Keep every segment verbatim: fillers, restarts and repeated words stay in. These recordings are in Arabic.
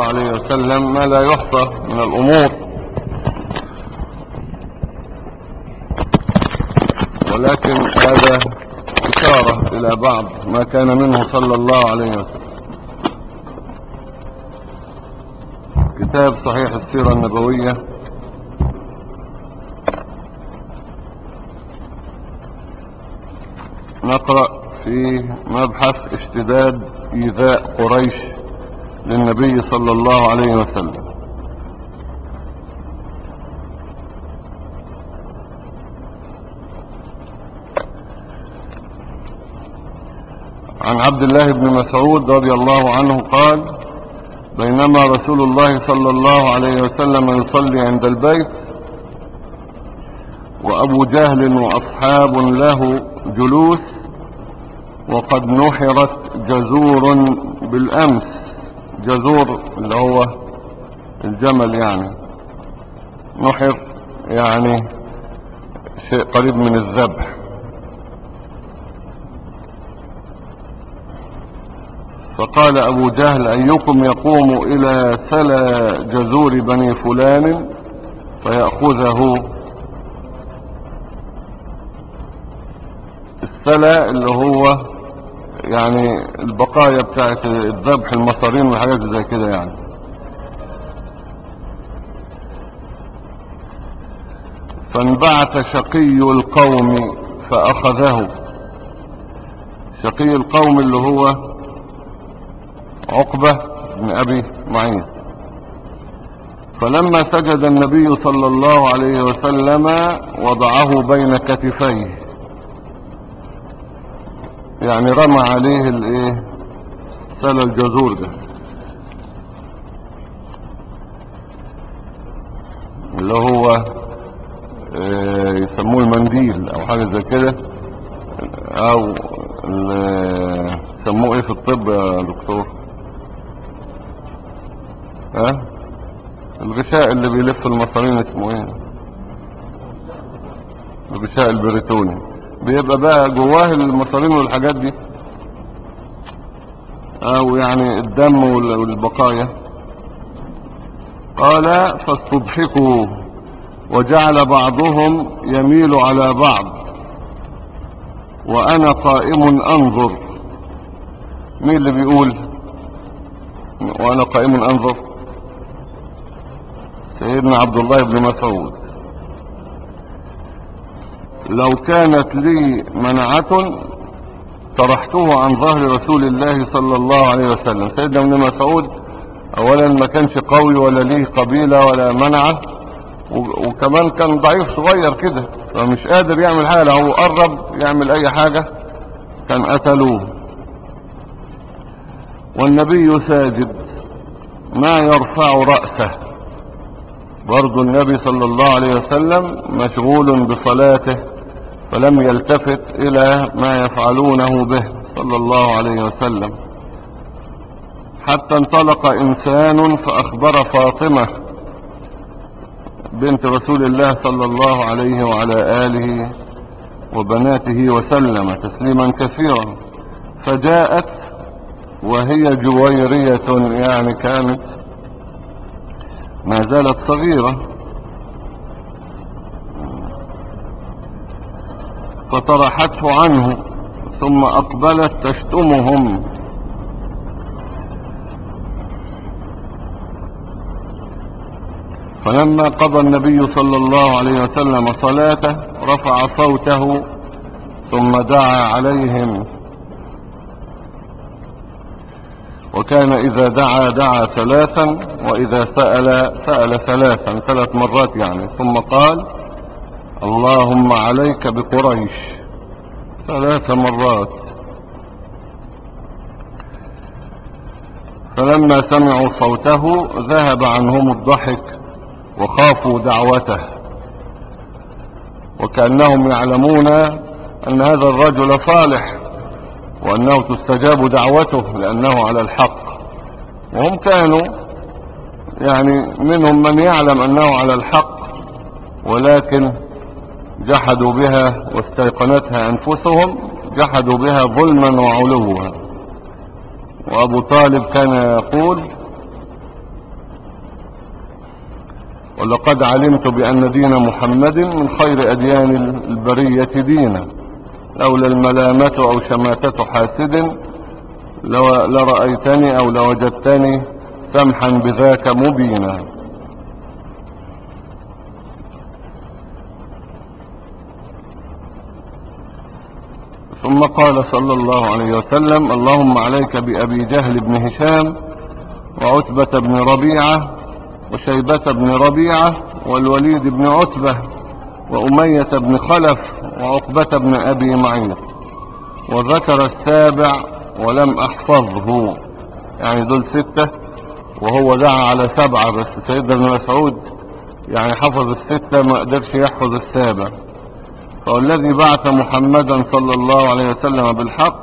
عليه وسلم ما لا يحصى من الأمور، ولكن هذا إشارة إلى بعض ما كان منه صلى الله عليه وسلم. كتاب صحيح السيرة النبوية نقرأ في مبحث اشتداد إيذاء قريش للنبي صلى الله عليه وسلم. عن عبد الله بن مسعود رضي الله عنه قال: بينما رسول الله صلى الله عليه وسلم يصلي عند البيت وأبو جهل وأصحاب له جلوس، وقد نحرت جزور بالأمس. جزور اللي هو الجمل يعني، نحر يعني شيء قريب من الذبح. فقال أبو جهل: أيكم يقوم إلى سلى جزور بني فلان فيأخذه؟ السلى اللي هو يعني البقايا بتاعت الذبح، المصارين والحاجات زي كده يعني. فانبعث شقي القوم فأخذه. شقي القوم اللي هو عقبة بن أبي معيط. فلما سجد النبي صلى الله عليه وسلم وضعه بين كتفيه، يعني رمى عليه الايه سلى الجزور ده اللي هو اه يسموه المنديل او حاجة زي كده، او يسموه ايه في الطب يا دكتور؟ ها اه؟ الغشاء اللي بيلف المصارين اسمه ايه؟ الغشاء البريتوني. بيبقى بقى جواه المصارين والحاجات دي، او يعني الدم والبقايا. قال: فاستضحكوا وجعل بعضهم يميل على بعض وانا قائم انظر. مين اللي بيقول وانا قائم انظر؟ سيدنا عبد الله بن مسعود. لو كانت لي منعة طرحته عن ظهر رسول الله صلى الله عليه وسلم. سيدنا ابن مسعود اولا ما كانش قوي ولا ليه قبيلة ولا منعة، وكمان كان ضعيف صغير كده، فمش قادر يعمل حاجة. لو قرب يعمل اي حاجة كان قتلوه. والنبي ساجد ما يرفع رأسه. برضو النبي صلى الله عليه وسلم مشغول بصلاته، فلم يلتفت الى ما يفعلونه به صلى الله عليه وسلم. حتى انطلق انسان فاخبر فاطمة بنت رسول الله صلى الله عليه وعلى آله وبناته وسلم تسليما كثيرا. فجاءت وهي جويرية، يعني كانت ما زالت صغيرة، فطرحته عنه ثم أقبلت تشتمهم. فلما قضى النبي صلى الله عليه وسلم صلاته رفع صوته ثم دعا عليهم، وكان إذا دعا دعا ثلاثا وإذا سأل سأل ثلاثا، ثلاث مرات يعني. ثم قال: اللهم عليك بقريش، ثلاث مرات. فلما سمعوا صوته ذهب عنهم الضحك وخافوا دعوته، وكأنهم يعلمون أن هذا الرجل صالح وأنه تستجاب دعوته لأنه على الحق. وهم كانوا يعني منهم من يعلم أنه على الحق، ولكن جحدوا بها واستيقنتها أنفسهم، جحدوا بها ظلما وعلوا. وأبو طالب كان يقول: ولقد علمت بأن دين محمد من خير أديان البرية دينا، لولا الملامة أو شماتة حاسد لرأيتني أو لوجدتني سمحا بذاك مبينا. ثم قال صلى الله عليه وسلم: اللهم عليك بأبي جهل بن هشام وعتبة بن ربيعة وشيبة بن ربيعة والوليد بن عتبة وأمية بن خلف وعقبة بن أبي معيط. وذكر السابع ولم أحفظه، يعني دول ستة وهو دعا على سبعة، بس سيدنا ابن مسعود يعني حفظ الستة ما قدرش يحفظ السابع. فالذي بعث محمدا صلى الله عليه وسلم بالحق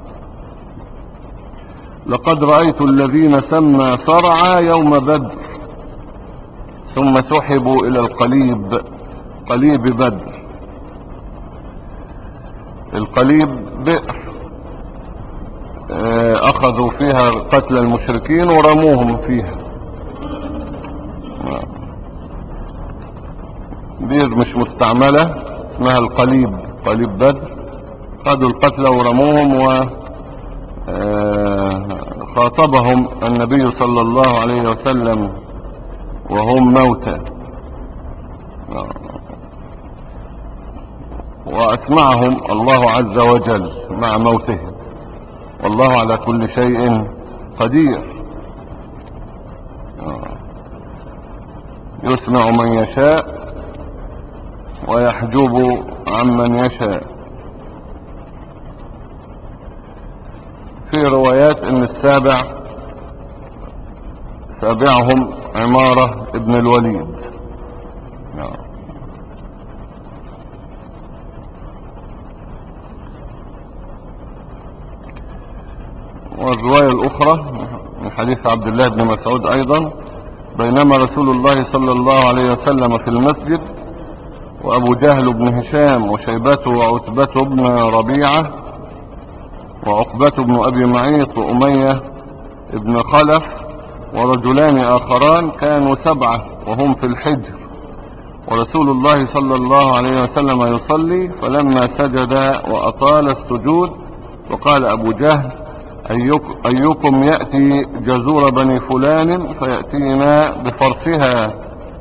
لقد رأيت الذين سمى صرعى يوم بدر ثم سحبوا إلى القليب، قليب بدر. القليب بئر أخذوا فيها قتل المشركين ورموهم فيها، بئر مش مستعملة اسمها القليب، قليب بدر. خذوا القتلى ورموهم وخاطبهم النبي صلى الله عليه وسلم وهم موتى، وأسمعهم الله عز وجل مع موتهم، والله على كل شيء قدير، يسمع من يشاء ويحجب عمن يشاء. في روايات ان السابع سابعهم عمارة ابن الوليد. والرواية الأخرى من حديث عبد الله بن مسعود أيضا: بينما رسول الله صلى الله عليه وسلم في المسجد وأبو جهل بن هشام وشيبة وعتبة بن ربيعة وعقبة بن أبي معيط وأمية بن خلف ورجلان آخران كانوا سبعة وهم في الحجر، ورسول الله صلى الله عليه وسلم يصلي، فلما سجد وأطال السجود وقال أبو جهل: أيكم يأتي جزور بني فلان فيأتينا بفرسها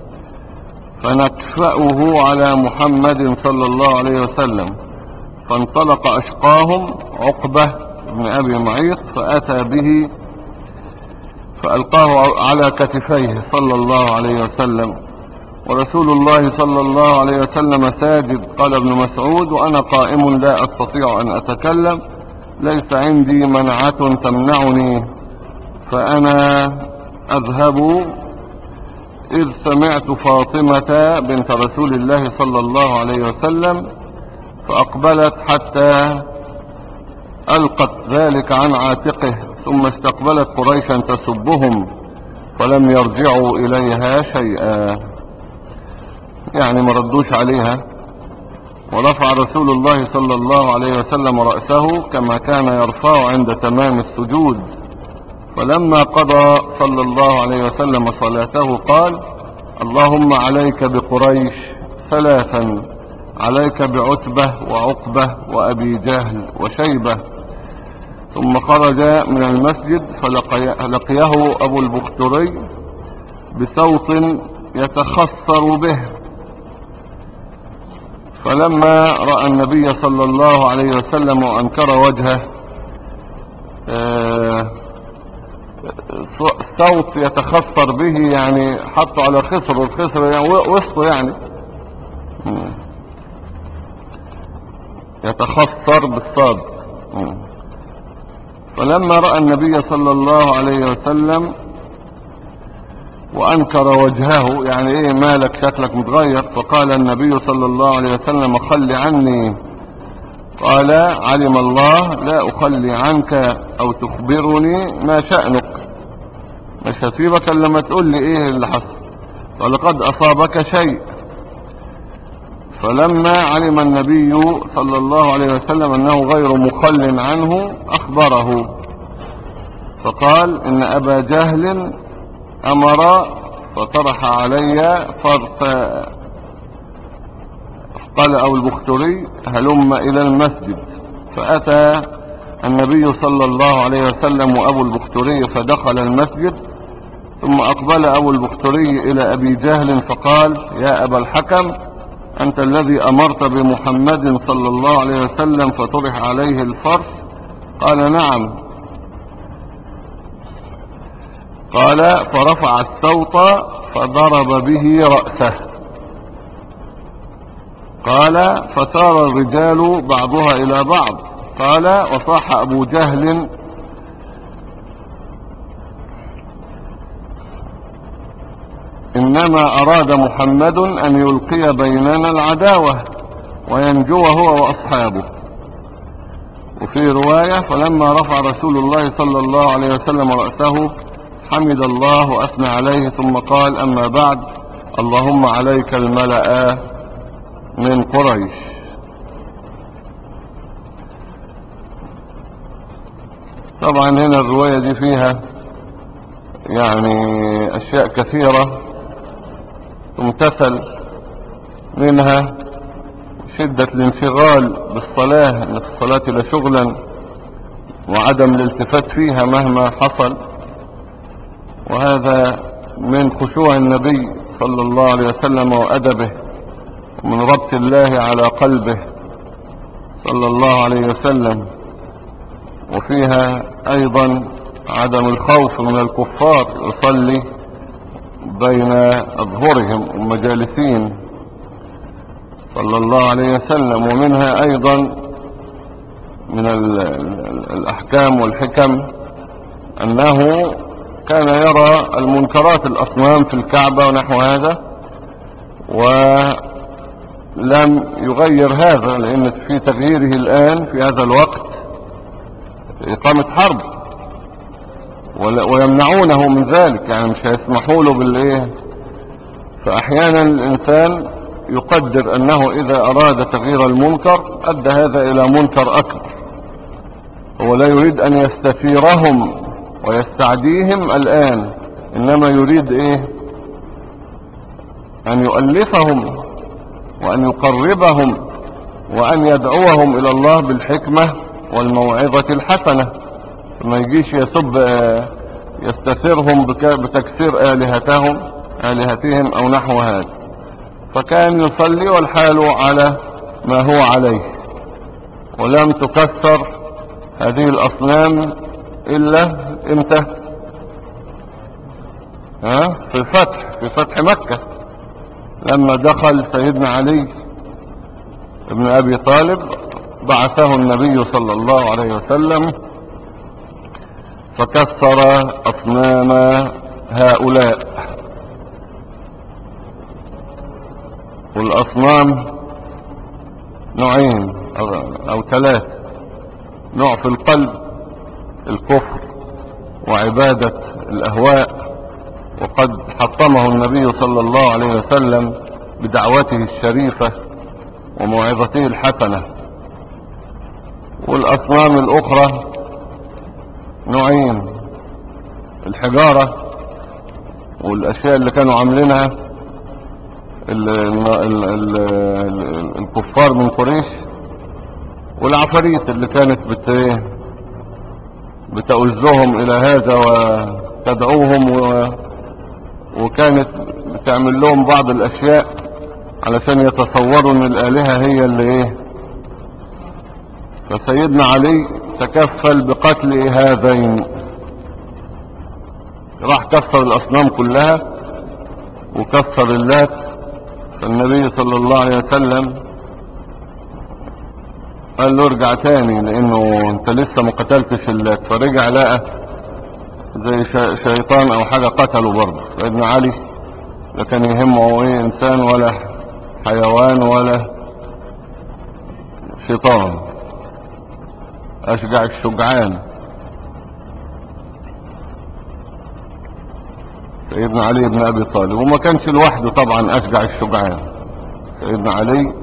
فنكفأه على محمد صلى الله عليه وسلم. فانطلق أشقاهم عقبة بن أبي معيط فأتى به فألقاه على كتفيه صلى الله عليه وسلم، ورسول الله صلى الله عليه وسلم ساجد. قال ابن مسعود: وأنا قائم لا أستطيع أن أتكلم، ليس عندي منعة تمنعني، فأنا أذهب إذ سمعت فاطمة بنت رسول الله صلى الله عليه وسلم فأقبلت حتى ألقت ذلك عن عاتقه، ثم استقبلت قريشا تسبهم فلم يرجعوا إليها شيئا، يعني ما ردوش عليها. ورفع رسول الله صلى الله عليه وسلم رأسه كما كان يرفع عند تمام السجود، فلما قضى صلى الله عليه وسلم صلاته قال: اللهم عليك بقريش ثلاثا، عليك بعتبة وعقبة وأبي جهل وشيبة. ثم خرج من المسجد فلقيه أبو البختري بصوت يتخصر به، فلما رأى النبي صلى الله عليه وسلم وأنكر وجهه صوت يتخصر به، يعني حطه على خصر، والخصر يعني وسطه، يعني يتخصر بالصاد. فلما رأى النبي صلى الله عليه وسلم وأنكر وجهه، يعني ايه مالك شكلك متغير؟ فقال النبي صلى الله عليه وسلم: خل عني. قال: علم الله لا أخلي عنك أو تخبرني ما شأنك، مش هسيبك لما تقول لي ايه اللي حصل، ولقد أصابك شيء. فلما علم النبي صلى الله عليه وسلم أنه غير مخل عنه أخبره، فقال: إن أبا جهل أمر فطرح علي فرس. قال أبو البختري هلم إلى المسجد، فأتى النبي صلى الله عليه وسلم وأبو البختري فدخل المسجد، ثم أقبل أبو البختري إلى أبي جهل فقال يا أبا الحكم أنت الذي أمرت بمحمد صلى الله عليه وسلم فطرح عليه الفرس؟ قال نعم. قال فرفع الصوت فضرب به رأسه. قال فسار الرجال بعضها إلى بعض. قال وصاح أبو جهل إنما أراد محمد أن يلقي بيننا العداوة وينجو هو وأصحابه. وفي رواية فلما رفع رسول الله صلى الله عليه وسلم رأسه حمد الله وأثنى عليه ثم قال أما بعد اللهم عليك الملأ من قريش. طبعا هنا الرواية دي فيها يعني أشياء كثيرة تمتثل منها شدة الانشغال بالصلاة، ان الصلاة لا شغلا وعدم الالتفات فيها مهما حصل، وهذا من خشوع النبي صلى الله عليه وسلم وأدبه ومن ربط الله على قلبه صلى الله عليه وسلم. وفيها أيضا عدم الخوف من الكفار، يصلي بين أظهرهم ومجالسين صلى الله عليه وسلم. ومنها أيضا من الأحكام والحكم أنه كان يرى المنكرات الأصنام في الكعبة ونحو هذا، ولم يغير هذا، لأن في تغييره الآن في هذا الوقت إقامة حرب ويمنعونه من ذلك، يعني مش هيسمحوا له بالإيه. فأحيانا الإنسان يقدر أنه إذا أراد تغيير المنكر أدى هذا إلى منكر أكبر، هو لا يريد أن يستثيرهم ويستعديهم الآن، إنما يريد إيه؟ أن يؤلفهم وأن يقربهم وأن يدعوهم إلى الله بالحكمة والموعظة الحسنة، ما يجيش يسب يستثيرهم بتكسير آلهتهم آلهتهم أو نحو هذا. فكان يصلي والحال على ما هو عليه، ولم تكسر هذه الأصنام إلا امتى؟ ها؟ في الفتح في فتح مكة، لما دخل سيدنا علي ابن أبي طالب بعثه النبي صلى الله عليه وسلم فكسر أصنام هؤلاء. والأصنام نوعين أو ثلاث: نوع في القلب الكفر وعبادة الأهواء، وقد حطمه النبي صلى الله عليه وسلم بدعوته الشريفة وموعظته الحسنة. والأصنام الأخرى نوعين: الحجارة والأشياء اللي كانوا عاملينها ال ال ال ال الكفار من قريش، والعفاريت اللي كانت بت بتؤذهم إلى هذا وتدعوهم و وكانت بتعمل لهم بعض الأشياء علشان يتصوروا ان الآلهة هي اللي ايه. فسيدنا علي تكفل بقتل هذين، راح كسر الأصنام كلها وكسر اللات. فالنبي صلى الله عليه وسلم قال له ارجع تاني لانه انت لسه ما قتلتش اللات. فرجع لقى زي شيطان او حاجة قتله برضه. سيدنا علي لا كان يهمه ايه انسان ولا حيوان ولا شيطان، اشجع الشجعان سيدنا علي بن ابي طالب. وما كانش لوحده طبعا اشجع الشجعان، سيدنا علي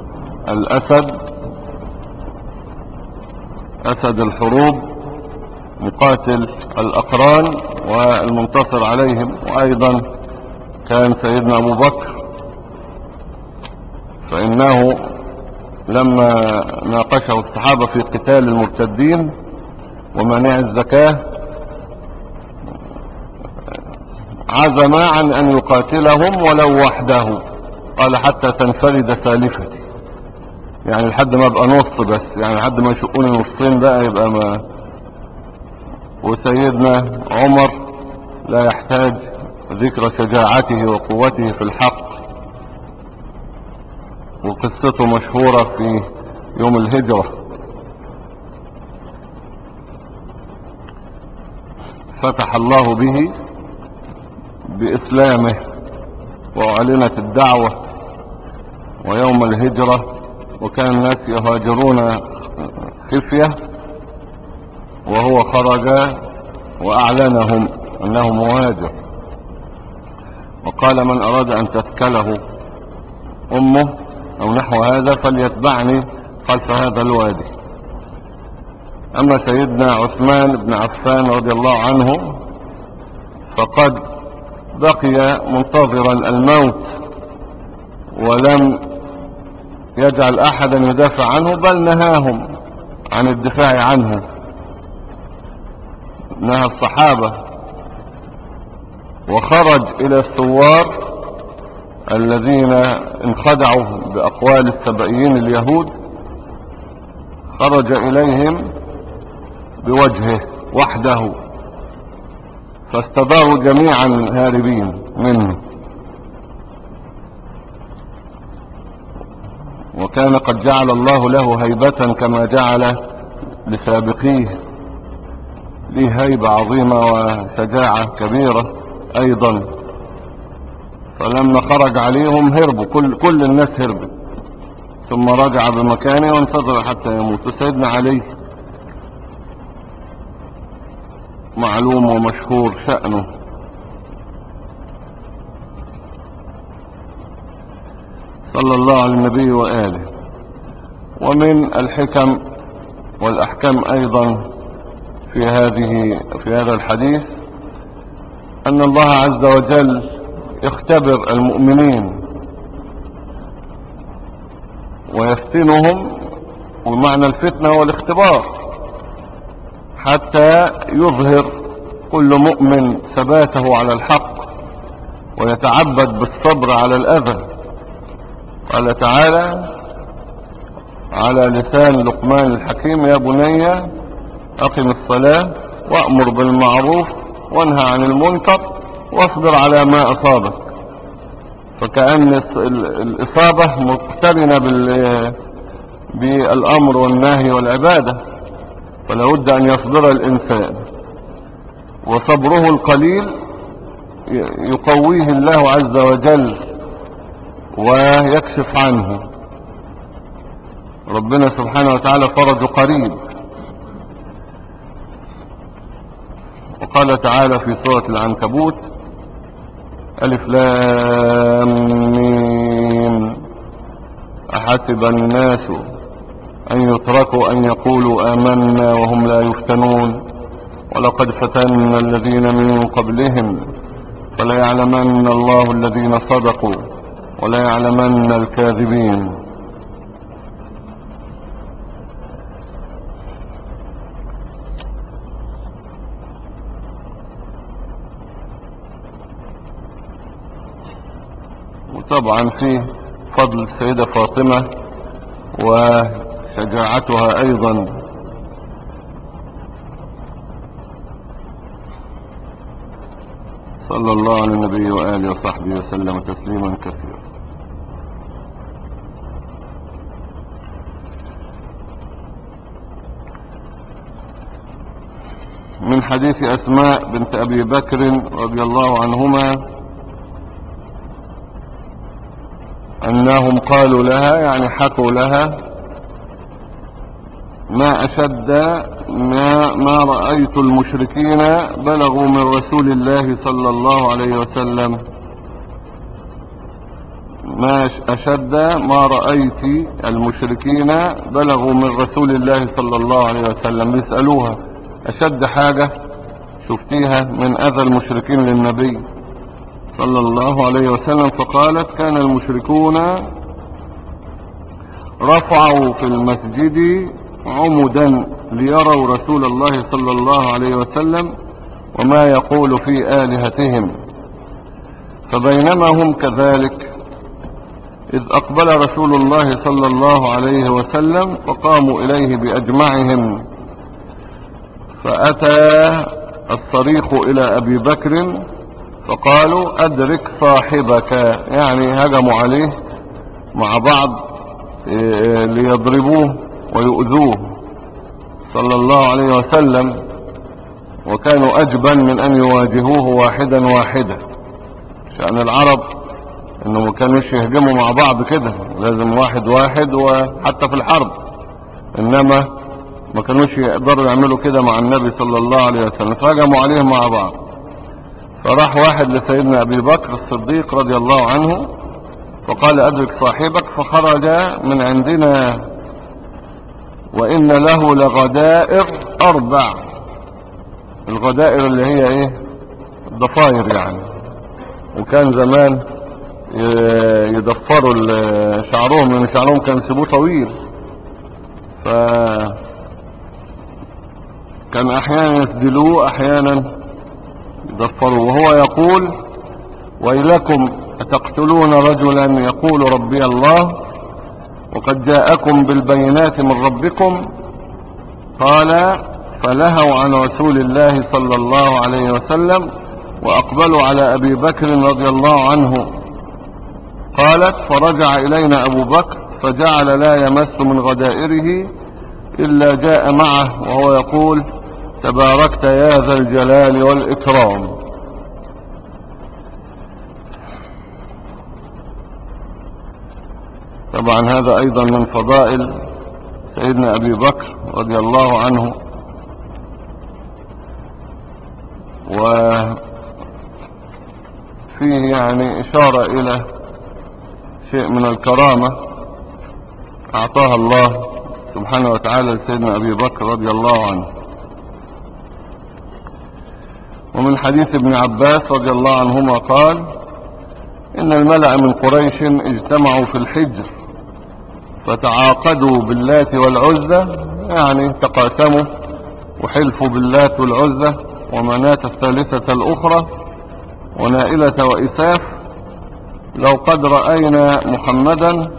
الاسد، اسد الحروب مقاتل الأقران والمنتصر عليهم. وأيضا كان سيدنا أبو بكر فإنه لما ناقشه الصحابة في قتال المرتدين ومنع الزكاة عزم عن أن يقاتلهم ولو وحده، قال حتى تنفرد سالفتي، يعني لحد ما ابقى نص بس، يعني لحد ما يشقوني نصين بقى يبقى ما. وسيدنا عمر لا يحتاج ذكر شجاعته وقوته في الحق، وقصته مشهورة في يوم الهجرة. فتح الله به بإسلامه وأعلنت الدعوة ويوم الهجرة، وكان الناس يهاجرون خفية وهو خرج وأعلنهم أنه مهاجر، وقال من أراد أن تثكله أمه أو نحو هذا فليتبعني خلف هذا الوادي. أما سيدنا عثمان بن عفان رضي الله عنه فقد بقي منتظرا الموت ولم يجعل أحدا يدافع عنه، بل نهاهم عن الدفاع عنه، نهى الصحابة، وخرج إلى الثوار الذين انخدعوا بأقوال السبائيين اليهود، خرج إليهم بوجهه وحده، فاستداروا جميعا هاربين منه. وكان قد جعل الله له هيبة كما جعل لسابقيه، ليه هيبة عظيمة وشجاعة كبيرة أيضا. فلما خرج عليهم هربوا، كل, كل الناس هربت، ثم رجع بمكانه وانتظر حتى يموت. وسيدنا علي معلوم ومشهور شأنه، صلى الله على النبي وآله. ومن الحكم والأحكام أيضا في هذه في هذا الحديث أن الله عز وجل يختبر المؤمنين ويفتنهم، ومعنى الفتنة هو الاختبار، حتى يظهر كل مؤمن ثباته على الحق ويتعبد بالصبر على الأذى. قال تعالى على لسان لقمان الحكيم: يا بني أقم الصلاة وأمر بالمعروف وانهى عن المنكر واصبر على ما أصابك. فكأن الإصابة مقترنة بالأمر والنهي والعبادة، فلا بد أن يصبر الإنسان، وصبره القليل يقويه الله عز وجل ويكشف عنه. ربنا سبحانه وتعالى فرج قريب. وقال تعالى في سورة العنكبوت: ألف لام ميم أحسب الناس أن يتركوا أن يقولوا آمنا وهم لا يفتنون ولقد فتنا الذين من قبلهم فليعلمن الله الذين صدقوا وليعلمن الكاذبين. وطبعا في فضل السيدة فاطمة وشجاعتها أيضا، صلى الله على النبي وآله وصحبه وسلم تسليما كثيرا. من حديث أسماء بنت أبي بكر رضي الله عنهما أنهم قالوا لها، يعني حكوا لها: ما أشد ما, ما رأيت المشركين بلغوا من رسول الله صلى الله عليه وسلم، ما أشد ما رأيت المشركين بلغوا من رسول الله صلى الله عليه وسلم. يسألوها اشد حاجة شفتيها من اذى المشركين للنبي صلى الله عليه وسلم. فقالت كان المشركون رفعوا في المسجد عمدا ليروا رسول الله صلى الله عليه وسلم وما يقول في آلهتهم، فبينما هم كذلك إذ أقبل رسول الله صلى الله عليه وسلم فقاموا إليه بأجمعهم، فأتى الصريخ إلى أبي بكر فقالوا أدرك صاحبك، يعني هجموا عليه مع بعض ليضربوه ويؤذوه صلى الله عليه وسلم، وكانوا أجبن من أن يواجهوه واحدا واحدا. شأن العرب انه ما كانوش يهجموا مع بعض كده، لازم واحد واحد، وحتى في الحرب، انما ما كانوش يقدروا يعملوا كده مع النبي صلى الله عليه وسلم، فهجموا عليه مع بعض. فراح واحد لسيدنا ابي بكر الصديق رضي الله عنه فقال أدرك صاحبك، فخرج من عندنا وإن له لغدائر أربع. الغدائر اللي هي إيه؟ الضفاير يعني. وكان زمان يضفروا شعرهم، لأن شعرهم كان سيبوه طويل، فكان أحيانا يسدلوه أحيانا يضفروا. وهو يقول ويلكم أتقتلون رجلا يقول ربي الله وقد جاءكم بالبينات من ربكم؟ قال فلهوا عن رسول الله صلى الله عليه وسلم وأقبلوا على أبي بكر رضي الله عنه. قالت فرجع إلينا أبو بكر فجعل لا يمس من غدائره إلا جاء معه وهو يقول تباركت يا ذا الجلال والإكرام. طبعا هذا أيضا من فضائل سيدنا أبي بكر رضي الله عنه، وفيه يعني إشارة إلى شيء من الكرامة أعطاها الله سبحانه وتعالى لسيدنا أبي بكر رضي الله عنه. ومن حديث ابن عباس رضي الله عنهما قال إن الملأ من قريش اجتمعوا في الحجر فتعاقدوا باللات والعزة، يعني تقاسموا وحلفوا باللات والعزة ومناة الثالثة الأخرى ونائلة وإساف، لو قد رأينا محمدا.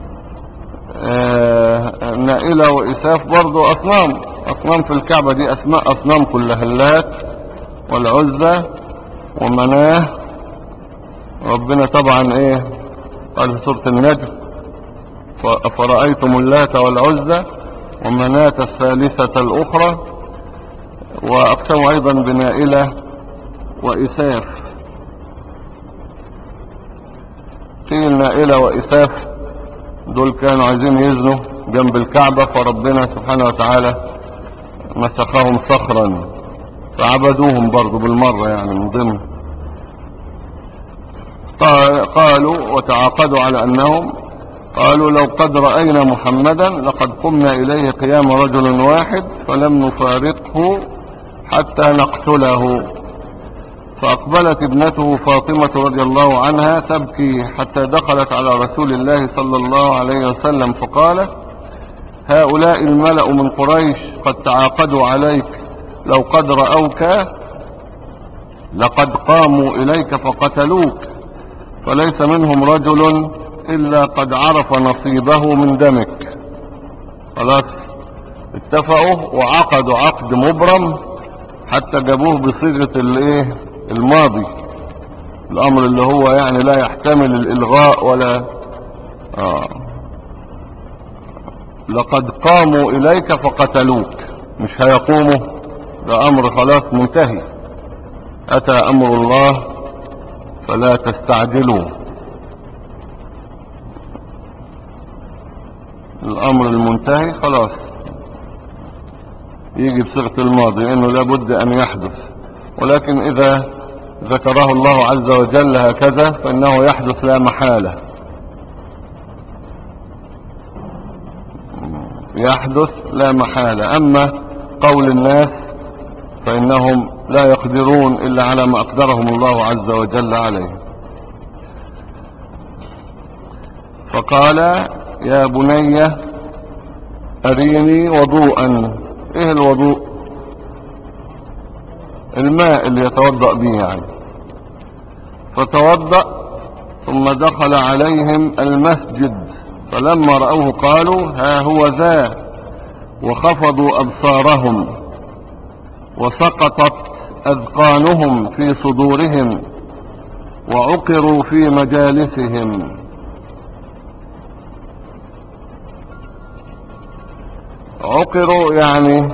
آه نائلة وإساف برضو أصنام أصنام في الكعبة، دي أسماء أصنام كلها، اللات والعزة ومناه. ربنا طبعا ايه قال في سورة النجم فرأيتم اللات والعزة ومناة الثالثة الأخرى، وأقسموا أيضا بنائلة وإساف. قيل نائلة وإساف دول كانوا عايزين يزنوا جنب الكعبة، فربنا سبحانه وتعالى مسخهم صخرا فعبدوهم برضو بالمرة، يعني من ضمن. قالوا وتعاقدوا على أنهم قالوا لو قد رأينا محمدا لقد قمنا إليه قيام رجل واحد فلم نفارقه حتى نقتله. فأقبلت ابنته فاطمة رضي الله عنها تبكي حتى دخلت على رسول الله صلى الله عليه وسلم فقالت هؤلاء الملأ من قريش قد تعاقدوا عليك، لو قد رأوك لقد قاموا إليك فقتلوك، فليس منهم رجل إلا قد عرف نصيبه من دمك. خلاص اتفقوا وعقدوا عقد مبرم حتى جابوه بصيغة الايه الماضي، الامر اللي هو يعني لا يحتمل الالغاء ولا آه. لقد قاموا اليك فقتلوك، مش هيقوموا، ده امر خلاص منتهي، اتى امر الله فلا تستعجلوه. الامر المنتهي خلاص يجي بصيغة الماضي انه لابد ان يحدث، ولكن اذا ذكره الله عز وجل هكذا فانه يحدث لا محالة، يحدث لا محالة. اما قول الناس فإنهم لا يقدرون إلا على ما أقدرهم الله عز وجل عليه. فقال يا بني أريني وضوءا. إيه الوضوء؟ الماء اللي يتوضأ به يعني. فتوضأ ثم دخل عليهم المسجد، فلما رأوه قالوا ها هو ذا، وخفضوا أبصارهم وسقطت أذقانهم في صدورهم وعقروا في مجالسهم. عقروا يعني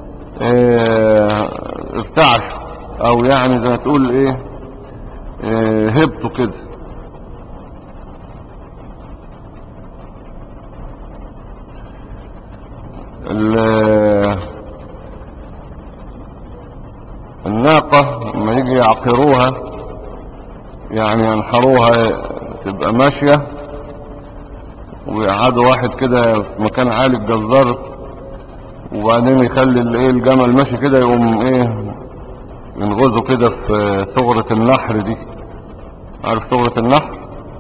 اه ارتعشوا، او يعني زي ما تقول ايه اه هبطوا كده. الناقة لما يجي يعقروها يعني ينحروها تبقى ماشية، ويقعدوا واحد كده في مكان عالي الجزار، وبعدين يخلي الايه الجمل ماشي كده، يقوم ايه ينغزوا كده في ثغرة النحر دي. عارف ثغرة النحر؟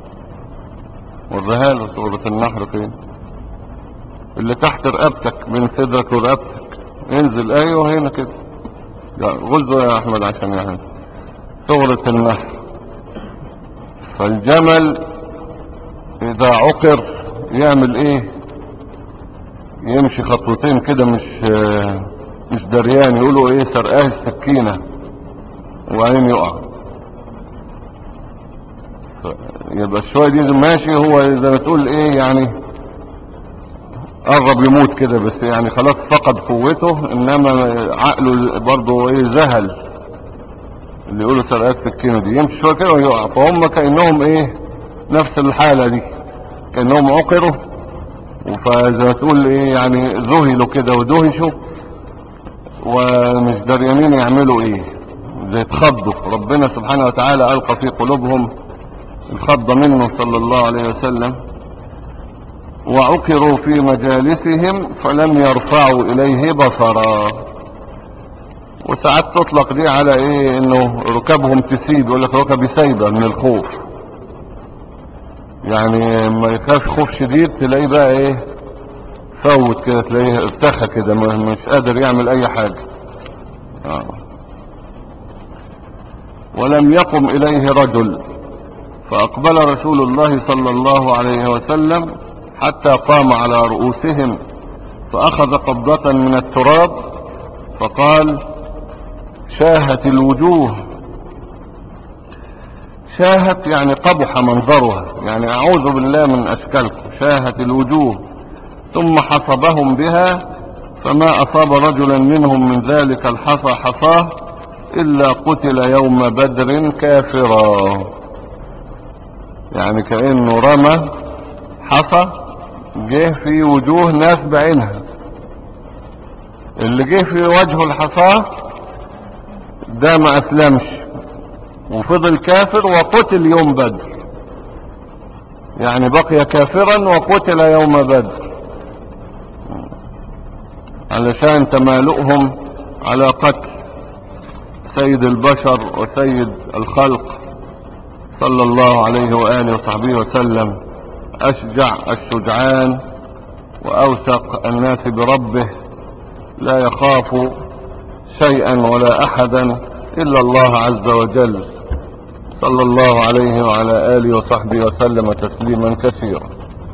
وريها له ثغرة النحر فين؟ اللي تحت رقبتك، بين صدرك ورقبتك. انزل ايوه هنا كده، غزه يا احمد عشان يعني ثغرة النحر. فالجمل اذا عقر يعمل ايه؟ يمشي خطوتين كده مش مش دريان، يقولوا ايه سرقاه السكينة، وبعدين يقع. يبقى الشوية دي ماشي هو زي ما تقول ايه يعني قرب يموت كده، بس يعني خلاص فقد قوته، انما عقله برضه ايه ذهل، اللي يقولوا سرقات سكينة دي، يمشي شوية كده ويقع. فهم كأنهم ايه نفس الحالة دي، كأنهم عقروا، فزي ما تقول ايه يعني ذهلوا كده ودهشوا ومش دريانين يعملوا ايه، زي اتخضوا. ربنا سبحانه وتعالى ألقى في قلوبهم الخض منه صلى الله عليه وسلم. وعقروا في مجالسهم فلم يرفعوا إليه بصرا. وساعات تطلق دي على ايه انه ركبهم تسيب، يقول لك ركبي سايبة من الخوف، يعني ما يخاف خوف شديد تلاقيه بقى ايه فوت كده، تلاقيه ارتخى كده مش قادر يعمل اي حاجة. آه. ولم يقم اليه رجل، فاقبل رسول الله صلى الله عليه وسلم حتى قام على رؤوسهم، فاخذ قبضة من التراب فقال شاهت الوجوه. شاهت يعني قبح منظرها، يعني اعوذ بالله من اشكالكم. شاهت الوجوه. ثم حصبهم بها، فما اصاب رجلا منهم من ذلك الحصى حصاه الا قتل يوم بدر كافرا. يعني كأنه رمى حصى جه في وجوه ناس بعينها، اللي جه في وجهه الحصى ده ما اسلمش وفضل كافر وقتل يوم بدر، يعني بقي كافرا وقتل يوم بدر، علشان تمالؤهم على قتل سيد البشر وسيد الخلق صلى الله عليه وآله وصحبه وسلم، أشجع الشجعان وأوثق الناس بربه، لا يخاف شيئا ولا أحدا إلا الله عز وجل، صلى الله عليه وعلى آله وصحبه وسلم تسليما كثيرا.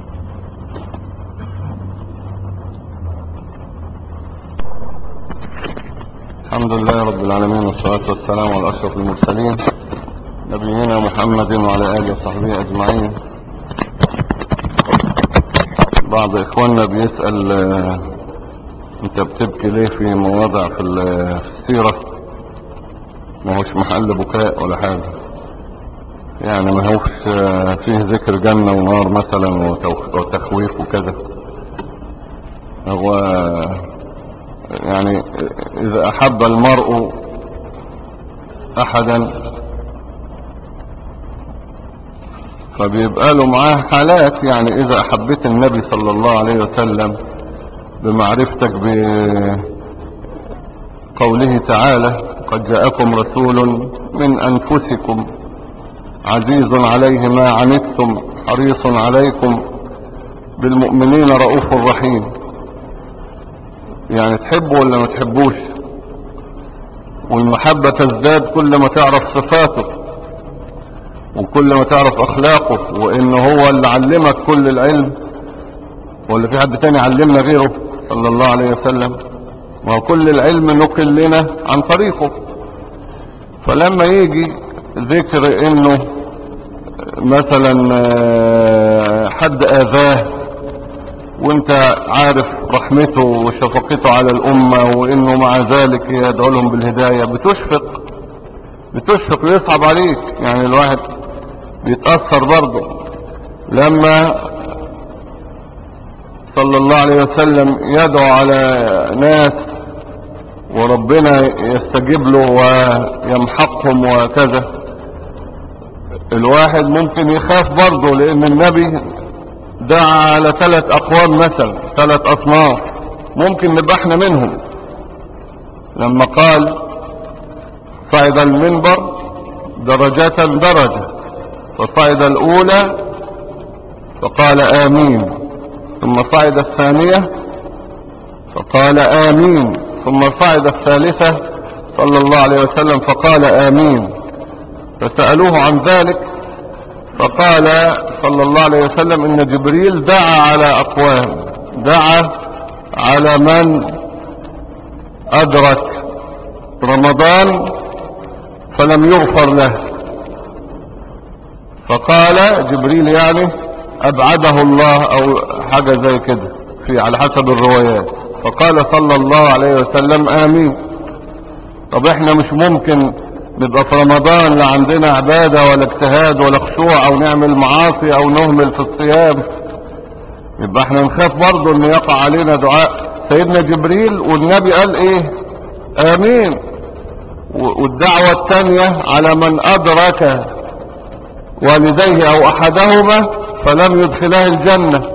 الحمد لله رب العالمين، والصلاة والسلام على أشرف المرسلين نبينا محمد وعلى آله وصحبه أجمعين. بعض إخواننا بيسأل آه أنت بتبكي ليه في مواضع في السيرة؟ ما هوش محل بكاء ولا حاجة، يعني ما هوش آه فيه ذكر جنة ونار مثلا وتخويف وكذا. هو يعني إذا أحب المرء أحدا فبيبقى له معاه حالات، يعني إذا أحبت النبي صلى الله عليه وسلم بمعرفتك قوله تعالى قد جاءكم رسول من أنفسكم عزيز عليه ما عنتم حريص عليكم بالمؤمنين رؤوف رحيم. يعني تحبه ولا ما تحبوش؟ والمحبة تزداد كل ما تعرف صفاته وكل ما تعرف أخلاقه، وإنه هو اللي علمك كل العلم، ولا في حد تاني علمنا غيره صلى الله عليه وسلم؟ وكل العلم نقل لنا عن طريقه. فلما يجي ذكر انه مثلا حد اذاه وانت عارف رحمته وشفقته على الامة وانه مع ذلك يدعو لهم بالهداية، بتشفق بتشفق ويصعب عليك. يعني الواحد بيتأثر برضه لما صلى الله عليه وسلم يدعو على ناس وربنا يستجيب له ويمحقهم وكذا. الواحد ممكن يخاف برضه، لان النبي دعا على ثلاث اقوام مثلا، ثلاث اصناف ممكن نبقى احنا منهم. لما قال صعد المنبر درجة درجة، فصعد الاولى فقال امين، ثم صعد الثانية فقال آمين، ثم صعد الثالثة صلى الله عليه وسلم فقال آمين. فسألوه عن ذلك فقال صلى الله عليه وسلم إن جبريل دعا على أقوام، دعا على من أدرك رمضان فلم يغفر له، فقال جبريل يعني أبعده الله أو حاجة زي كده في على حسب الروايات، فقال صلى الله عليه وسلم آمين. طب احنا مش ممكن نبقى في رمضان لا عندنا عبادة ولا اجتهاد ولا خشوع او نعمل معاصي او نهمل في الصيام؟ يبقى احنا نخاف برضو ان يقع علينا دعاء سيدنا جبريل والنبي قال ايه؟ آمين. والدعوة الثانية على من أدرك والديه او احدهما فلم يدخلاه الجنة.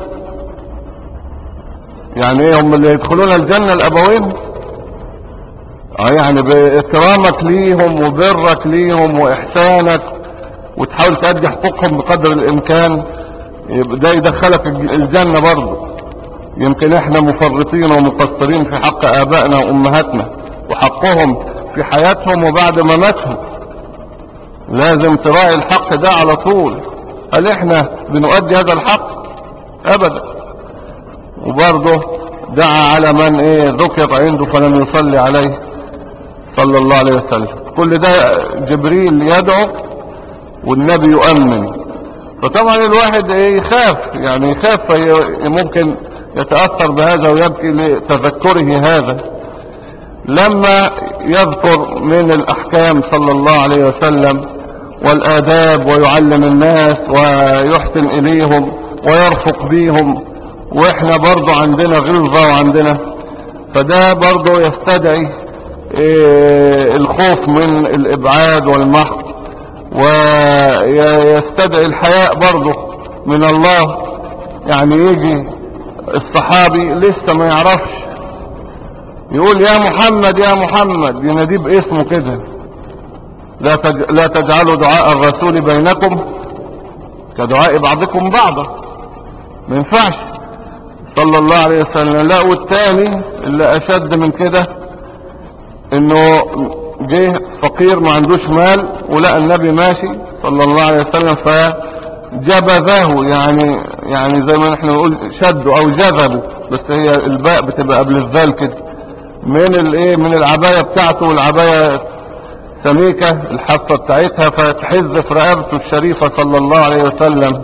يعني ايه هم اللي يدخلون الجنة؟ الابوين. اه يعني باكرامك ليهم وبرك ليهم واحسانك وتحاول تأدي حقوقهم بقدر الامكان، ده يدخلك الجنة برضه. يمكن احنا مفرطين ومقصرين في حق ابائنا وامهاتنا وحقهم في حياتهم وبعد مماتهم. لازم تراعي الحق ده على طول. هل احنا بنؤدي هذا الحق؟ ابدا. وبرضه دعا على من ايه ذكر عنده فلم يصلي عليه صلى الله عليه وسلم. كل ده جبريل يدعو والنبي يؤمن. فطبعا الواحد ايه يخاف، يعني يخاف ممكن يتأثر بهذا ويبكي لتذكره هذا. لما يذكر من الاحكام صلى الله عليه وسلم والآداب ويعلم الناس ويحسن إليهم ويرفق بيهم، وإحنا برضو عندنا غلظة وعندنا، فده برضو يستدعي إيه الخوف من الإبعاد والمحق، ويستدعي الحياء برضو من الله. يعني يجي الصحابي لسه ما يعرفش يقول يا محمد يا محمد، يناديه باسمه كده. لا لا تجعلوا دعاء الرسول بينكم كدعاء بعضكم بعضا، ما ينفعش صلى الله عليه وسلم. لا، والتاني اللي اشد من كده انه جه فقير ما عندوش مال ولقى النبي ماشي صلى الله عليه وسلم فجبذه، يعني يعني زي ما احنا نقول شده او جذبه، بس هي الباء بتبقى قبل الذال كده، من الايه من العباية بتاعته، والعباية سميكة الحافة بتاعتها فتحز في رقبته الشريفة صلى الله عليه وسلم.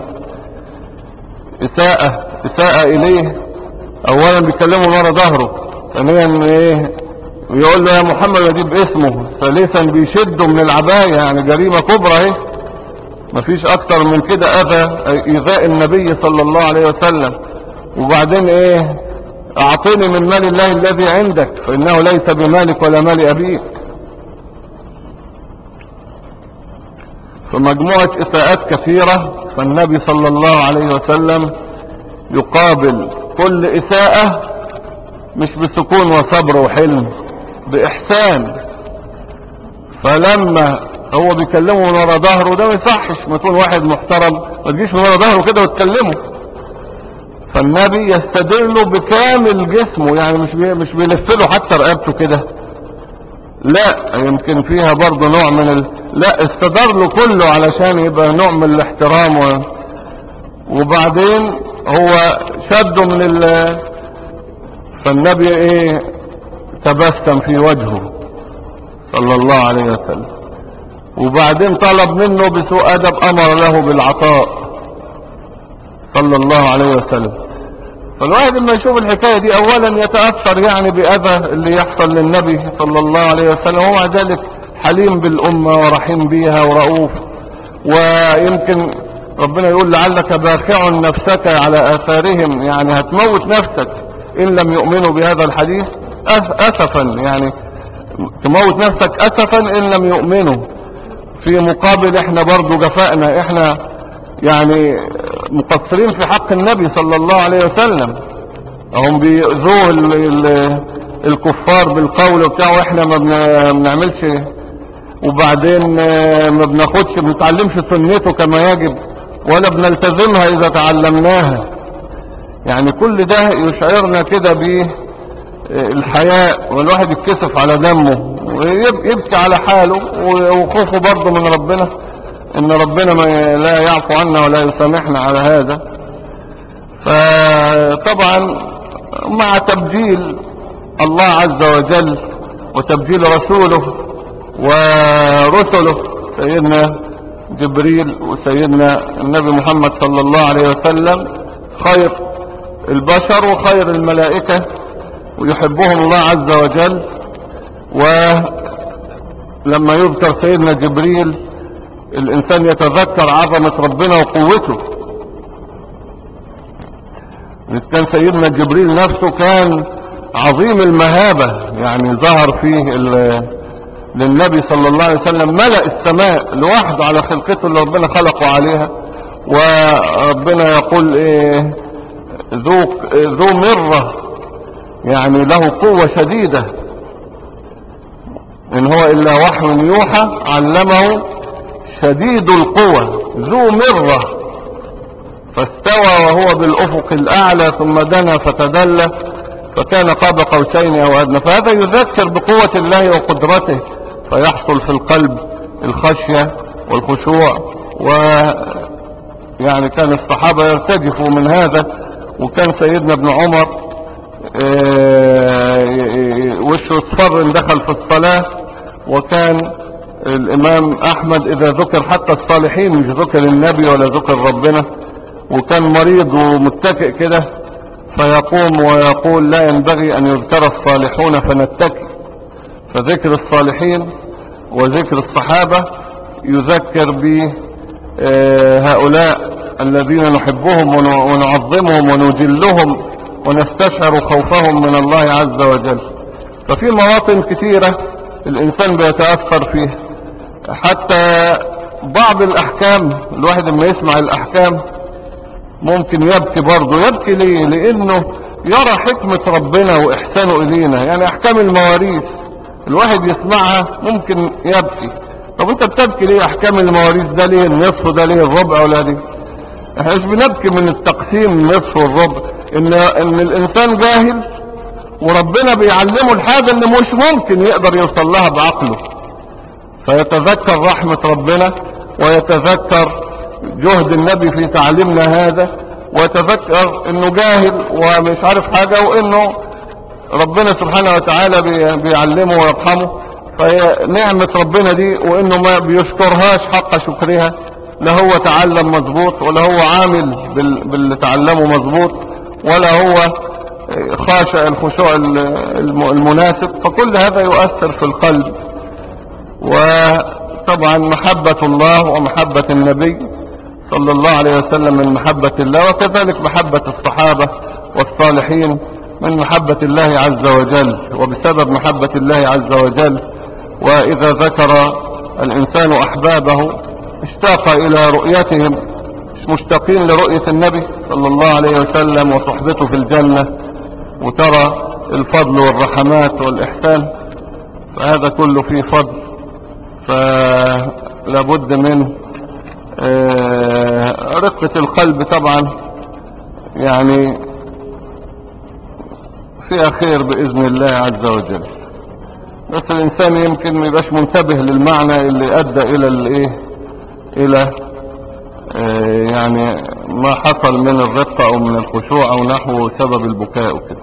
اساءة اساءة اليه. اولا بيكلمه ورا ظهره، ثانيا ايه يقول له يا محمد يجيب اسمه، ثالثا بيشده من العباية، يعني جريمة كبرى اهي. مفيش اكتر من كده اذى ايذاء النبي صلى الله عليه وسلم. وبعدين ايه اعطيني من مال الله الذي عندك فانه ليس بمالك ولا مال ابيك. فمجموعة اساءات كثيرة، فالنبي صلى الله عليه وسلم يقابل كل اساءة مش بسكون وصبر وحلم، بإحسان. فلما هو بيكلمه من ورا ظهره، ده ما يصحش، ما يكون واحد محترم ما تجيش من ورا ظهره كده وتكلمه. فالنبي يستدر له بكامل جسمه، يعني مش بي مش بيلفله حتى رقبته كده، لا، يمكن فيها برضه نوع من ال... لا، استدر له كله علشان يبقى نوع من الاحترام. و... وبعدين هو شده من ال... فالنبي ايه تبسم في وجهه صلى الله عليه وسلم، وبعدين طلب منه بسوء ادب، امر له بالعطاء صلى الله عليه وسلم. فالواحد لما يشوف الحكاية دي اولا يتأثر يعني بأذى اللي يحصل للنبي صلى الله عليه وسلم، ومع ذلك حليم بالأمة ورحيم بيها ورؤوف. ويمكن ربنا يقول لعلك باخع نفسك على آثارهم، يعني هتموت نفسك إن لم يؤمنوا بهذا الحديث أسفا، يعني تموت نفسك أسفا إن لم يؤمنوا. في مقابل احنا برضو جفائنا، احنا يعني مقصرين في حق النبي صلى الله عليه وسلم، هم بيؤذوه ال ال الكفار بالقول بتاعه، احنا ما بنعملش، وبعدين ما بناخدش ما بنتعلمش سنته كما يجب، ولا بنلتزمها اذا تعلمناها. يعني كل ده يشعرنا كده بالحياء، والواحد يتكسف على دمه ويبكي على حاله، وخوفه برضه من ربنا ان ربنا ما لا يعفو عنا ولا يسامحنا على هذا. فطبعا مع تبجيل الله عز وجل وتبجيل رسوله ورسله سيدنا جبريل وسيدنا النبي محمد صلى الله عليه وسلم، خير البشر وخير الملائكة ويحبهم الله عز وجل. ولما يذكر سيدنا جبريل الإنسان يتذكر عظمة ربنا وقوته. كان سيدنا جبريل نفسه كان عظيم المهابة، يعني ظهر فيه للنبي صلى الله عليه وسلم ملأ السماء لوحده على خلقته اللي ربنا خلقه عليها. وربنا يقول ايه ذو, ذو مرة، يعني له قوة شديدة، ان هو الا وحي يوحى علمه شديد القوى ذو مرة، فاستوى وهو بالأفق الأعلى ثم دنا فتدلى فكان قاب قوسين أو أدنى. فهذا يذكر بقوة الله وقدرته، فيحصل في القلب الخشية والخشوع. ويعني كان الصحابة يرتجفوا من هذا. وكان سيدنا ابن عمر وشه اصفر ان دخل في الصلاة. وكان الامام احمد اذا ذكر حتى الصالحين، مش ذكر النبي ولا ذكر ربنا، وكان مريض ومتكئ كده فيقوم ويقول لا ينبغي ان يذكر الصالحون فنتكئ. فذكر الصالحين وذكر الصحابة يذكر بهؤلاء الذين نحبهم ونعظمهم ونجلهم ونستشعر خوفهم من الله عز وجل. ففي مواطن كثيرة الانسان بيتأثر فيها. حتى بعض الاحكام الواحد لما يسمع الاحكام ممكن يبكي برضه. يبكي ليه؟ لانه يرى حكمة ربنا واحسانه الينا. يعني احكام المواريث الواحد يسمعها ممكن يبكي. طب انت بتبكي ليه؟ احكام المواريث ده ليه النصف، ده ليه الربع، ولا دي؟ احنا مش بنبكي من التقسيم النصف والربع، ان, إن الانسان جاهل وربنا بيعلمه الحاجة اللي مش ممكن يقدر يوصل لها بعقله، فيتذكر رحمة ربنا ويتذكر جهد النبي في تعليمنا هذا، ويتذكر انه جاهل ومش عارف حاجة، وانه ربنا سبحانه وتعالى بيعلمه ويرحمه. فنعمة ربنا دي وانه ما بيشكرهاش حق شكرها، لا هو تعلم مظبوط ولا هو عامل باللي تعلمه مظبوط ولا هو خاشع الخشوع المناسب. فكل هذا يؤثر في القلب. وطبعا محبة الله ومحبة النبي صلى الله عليه وسلم من محبة الله، وكذلك محبة الصحابة والصالحين من محبة الله عز وجل وبسبب محبة الله عز وجل. وإذا ذكر الإنسان أحبابه اشتاق إلى رؤيتهم، مشتاقين لرؤية النبي صلى الله عليه وسلم وصحبته في الجنة، وترى الفضل والرحمات والإحسان. فهذا كله فيه فضل. فلابد من آه، رقة القلب طبعا، يعني فيها خير بإذن الله عز وجل. بس الإنسان يمكن ما يبقاش منتبه للمعنى اللي أدى إلى الإيه، إلى آه، يعني ما حصل من الرقة أو من الخشوع أو نحو سبب البكاء وكده.